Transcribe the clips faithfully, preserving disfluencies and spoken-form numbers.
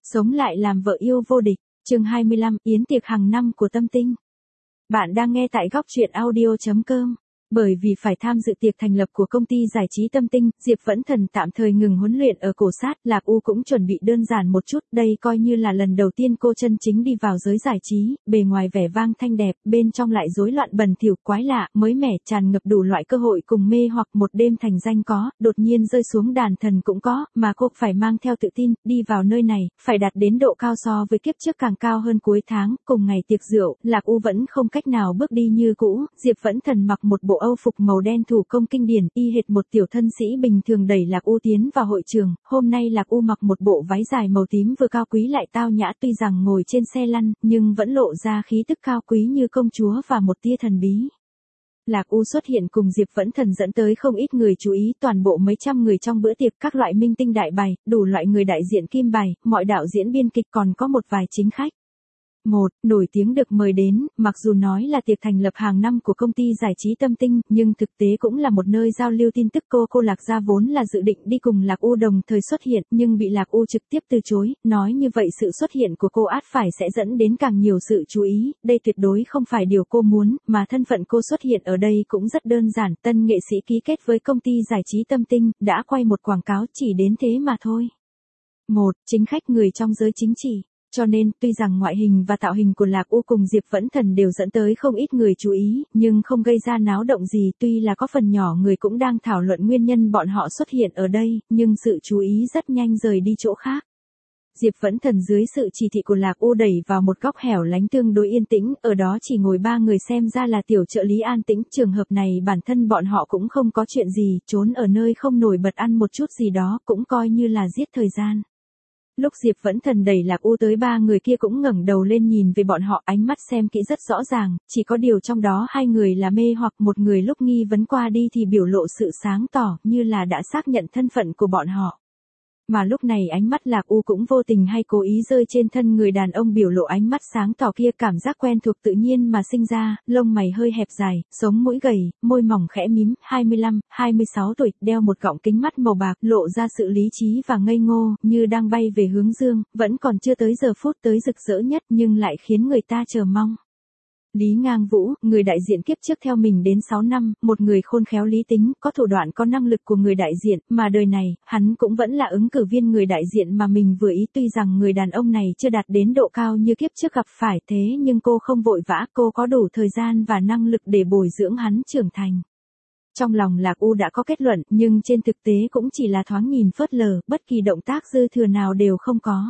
Sống lại làm vợ yêu vô địch, chương hai mươi lăm, yến tiệc hàng năm của Tâm Tinh. Bạn đang nghe tại góc truyện audio chấm com. Bởi vì phải tham dự tiệc thành lập của công ty giải trí Tâm Tinh, Diệp Vẫn Thần tạm thời ngừng huấn luyện ở cổ sát, Lạc U cũng chuẩn bị đơn giản một chút, đây coi như là lần đầu tiên cô chân chính đi vào giới giải trí, bề ngoài vẻ vang thanh đẹp, bên trong lại rối loạn bẩn thỉu, quái lạ, mới mẻ, tràn ngập đủ loại cơ hội cùng mê hoặc một đêm thành danh có, đột nhiên rơi xuống đàn thần cũng có, mà cô phải mang theo tự tin, đi vào nơi này, phải đạt đến độ cao so với kiếp trước càng cao hơn. Cuối tháng, cùng ngày tiệc rượu, Lạc U vẫn không cách nào bước đi như cũ, Diệp Vẫn Thần mặc một bộ Âu phục màu đen thủ công kinh điển, y hệt một tiểu thân sĩ bình thường đẩy Lạc U tiến vào hội trường. Hôm nay Lạc U mặc một bộ váy dài màu tím vừa cao quý lại tao nhã, tuy rằng ngồi trên xe lăn, nhưng vẫn lộ ra khí tức cao quý như công chúa và một tia thần bí. Lạc U xuất hiện cùng Diệp Vẫn Thần dẫn tới không ít người chú ý, toàn bộ mấy trăm người trong bữa tiệc, các loại minh tinh đại bày, đủ loại người đại diện kim bài, mọi đạo diễn biên kịch, còn có một vài chính khách. Một, nổi tiếng được mời đến, mặc dù nói là tiệc thành lập hàng năm của công ty giải trí Tâm Tinh, nhưng thực tế cũng là một nơi giao lưu tin tức. Cô cô Lạc Gia vốn là dự định đi cùng Lạc U đồng thời xuất hiện, nhưng bị Lạc U trực tiếp từ chối, nói như vậy sự xuất hiện của cô ắt phải sẽ dẫn đến càng nhiều sự chú ý, đây tuyệt đối không phải điều cô muốn, mà thân phận cô xuất hiện ở đây cũng rất đơn giản, tân nghệ sĩ ký kết với công ty giải trí Tâm Tinh, đã quay một quảng cáo chỉ đến thế mà thôi. Một, chính khách người trong giới chính trị. Cho nên, tuy rằng ngoại hình và tạo hình của Lạc U cùng Diệp Vẫn Thần đều dẫn tới không ít người chú ý, nhưng không gây ra náo động gì, tuy là có phần nhỏ người cũng đang thảo luận nguyên nhân bọn họ xuất hiện ở đây, nhưng sự chú ý rất nhanh rời đi chỗ khác. Diệp Vẫn Thần dưới sự chỉ thị của Lạc U đẩy vào một góc hẻo lánh tương đối yên tĩnh, ở đó chỉ ngồi ba người, xem ra là tiểu trợ lý an tĩnh, trường hợp này bản thân bọn họ cũng không có chuyện gì, trốn ở nơi không nổi bật ăn một chút gì đó, cũng coi như là giết thời gian. Lúc Diệp Vẫn Thần đẩy Lạc U tới, ba người kia cũng ngẩng đầu lên nhìn về bọn họ, ánh mắt xem kỹ rất rõ ràng, chỉ có điều trong đó hai người là mê hoặc, một người lúc nghi vấn qua đi thì biểu lộ sự sáng tỏ, như là đã xác nhận thân phận của bọn họ. Mà lúc này ánh mắt Lạc U cũng vô tình hay cố ý rơi trên thân người đàn ông biểu lộ ánh mắt sáng tỏ kia, cảm giác quen thuộc tự nhiên mà sinh ra, lông mày hơi hẹp dài, sống mũi gầy, môi mỏng khẽ mím, hai mươi lăm, hai mươi sáu tuổi, đeo một gọng kính mắt màu bạc, lộ ra sự lý trí và ngây ngô, như đang bay về hướng dương, vẫn còn chưa tới giờ phút tới rực rỡ nhất nhưng lại khiến người ta chờ mong. Lý Ngang Vũ, người đại diện kiếp trước theo mình đến sáu năm, một người khôn khéo lý tính, có thủ đoạn có năng lực của người đại diện, mà đời này, hắn cũng vẫn là ứng cử viên người đại diện mà mình vừa ý. Tuy rằng người đàn ông này chưa đạt đến độ cao như kiếp trước gặp phải, thế nhưng cô không vội vã, cô có đủ thời gian và năng lực để bồi dưỡng hắn trưởng thành. Trong lòng Lạc U đã có kết luận, nhưng trên thực tế cũng chỉ là thoáng nhìn phớt lờ, bất kỳ động tác dư thừa nào đều không có.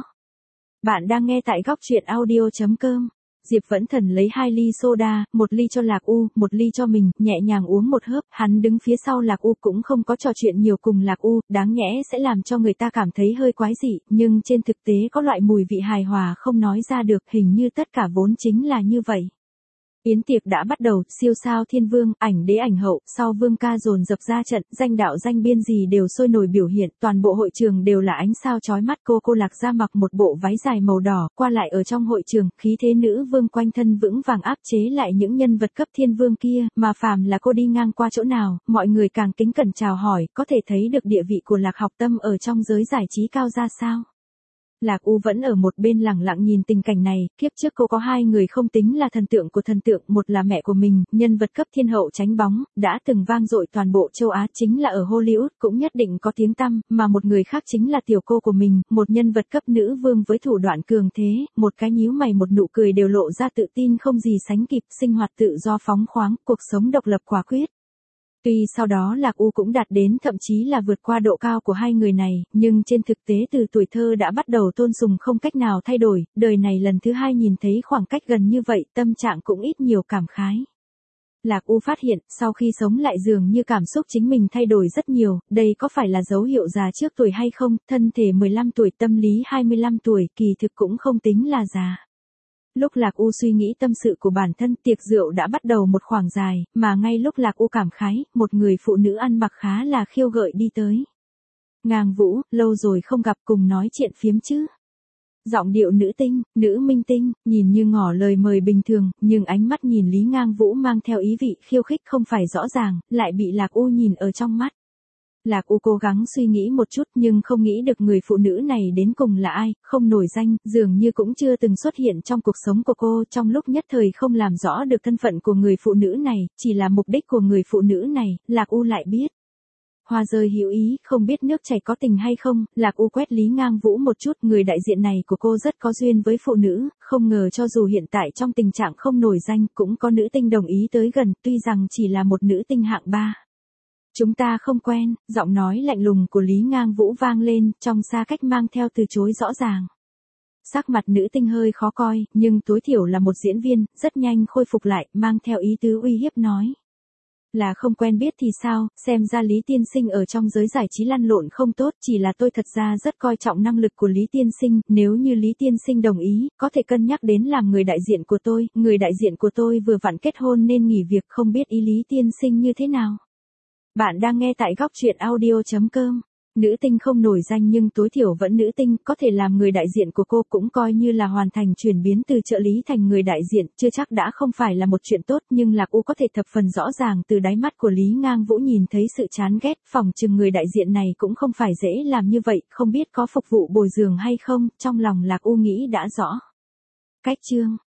Bạn đang nghe tại góc truyện audio chấm com. Diệp Vẫn Thần lấy hai ly soda, một ly cho Lạc U, một ly cho mình, nhẹ nhàng uống một hớp, hắn đứng phía sau Lạc U cũng không có trò chuyện nhiều cùng Lạc U, đáng nhẽ sẽ làm cho người ta cảm thấy hơi quái dị, nhưng trên thực tế có loại mùi vị hài hòa không nói ra được, hình như tất cả vốn chính là như vậy. Yến tiệc đã bắt đầu, siêu sao thiên vương, ảnh đế ảnh hậu, sau vương ca dồn dập ra trận, danh đạo danh biên gì đều sôi nổi biểu hiện, toàn bộ hội trường đều là ánh sao chói mắt. Cô cô Lạc Gia mặc một bộ váy dài màu đỏ, qua lại ở trong hội trường, khí thế nữ vương quanh thân vững vàng áp chế lại những nhân vật cấp thiên vương kia, mà phàm là cô đi ngang qua chỗ nào, mọi người càng kính cẩn chào hỏi, có thể thấy được địa vị của Lạc Học Tâm ở trong giới giải trí cao ra sao. Lạc U vẫn ở một bên lẳng lặng nhìn tình cảnh này, kiếp trước cô có hai người không tính là thần tượng của thần tượng, một là mẹ của mình, nhân vật cấp thiên hậu tránh bóng, đã từng vang dội toàn bộ châu Á, chính là ở Hollywood cũng nhất định có tiếng tăm, mà một người khác chính là tiểu cô của mình, một nhân vật cấp nữ vương với thủ đoạn cường thế, một cái nhíu mày một nụ cười đều lộ ra tự tin không gì sánh kịp, sinh hoạt tự do phóng khoáng, cuộc sống độc lập quả quyết. Tuy sau đó Lạc U cũng đạt đến thậm chí là vượt qua độ cao của hai người này, nhưng trên thực tế từ tuổi thơ đã bắt đầu tôn sùng không cách nào thay đổi, đời này lần thứ hai nhìn thấy khoảng cách gần như vậy, tâm trạng cũng ít nhiều cảm khái. Lạc U phát hiện, sau khi sống lại dường như cảm xúc chính mình thay đổi rất nhiều, đây có phải là dấu hiệu già trước tuổi hay không, thân thể mười lăm tuổi, tâm lý hai mươi lăm tuổi, kỳ thực cũng không tính là già. Lúc Lạc U suy nghĩ tâm sự của bản thân, tiệc rượu đã bắt đầu một khoảng dài, mà ngay lúc Lạc U cảm khái, một người phụ nữ ăn mặc khá là khiêu gợi đi tới. Ngang Vũ, lâu rồi không gặp, cùng nói chuyện phiếm chứ. Giọng điệu nữ tinh, nữ minh tinh, nhìn như ngỏ lời mời bình thường, nhưng ánh mắt nhìn Lý Ngang Vũ mang theo ý vị khiêu khích không phải rõ ràng, lại bị Lạc U nhìn ở trong mắt. Lạc U cố gắng suy nghĩ một chút nhưng không nghĩ được người phụ nữ này đến cùng là ai, không nổi danh, dường như cũng chưa từng xuất hiện trong cuộc sống của cô, trong lúc nhất thời không làm rõ được thân phận của người phụ nữ này, chỉ là mục đích của người phụ nữ này, Lạc U lại biết. Hoa rơi hữu ý, không biết nước chảy có tình hay không, Lạc U quét Lý Ngang Vũ một chút, người đại diện này của cô rất có duyên với phụ nữ, không ngờ cho dù hiện tại trong tình trạng không nổi danh, cũng có nữ tinh đồng ý tới gần, tuy rằng chỉ là một nữ tinh hạng ba. Chúng ta không quen, giọng nói lạnh lùng của Lý Ngang Vũ vang lên, trong xa cách mang theo từ chối rõ ràng. Sắc mặt nữ tinh hơi khó coi, nhưng tối thiểu là một diễn viên, rất nhanh khôi phục lại, mang theo ý tứ uy hiếp nói. Là không quen biết thì sao, xem ra Lý Tiên Sinh ở trong giới giải trí lăn lộn không tốt, chỉ là tôi thật ra rất coi trọng năng lực của Lý Tiên Sinh, nếu như Lý Tiên Sinh đồng ý, có thể cân nhắc đến làm người đại diện của tôi, người đại diện của tôi vừa vặn kết hôn nên nghỉ việc, không biết ý Lý Tiên Sinh như thế nào. Bạn đang nghe tại góc truyện audio chấm com. Nữ tinh không nổi danh nhưng tối thiểu vẫn nữ tinh, có thể làm người đại diện của cô cũng coi như là hoàn thành chuyển biến từ trợ lý thành người đại diện, chưa chắc đã không phải là một chuyện tốt, nhưng Lạc U có thể thập phần rõ ràng từ đáy mắt của Lý Ngang Vũ nhìn thấy sự chán ghét, phỏng chừng người đại diện này cũng không phải dễ làm như vậy, không biết có phục vụ bồi dưỡng hay không, trong lòng Lạc U nghĩ đã rõ. Cách chương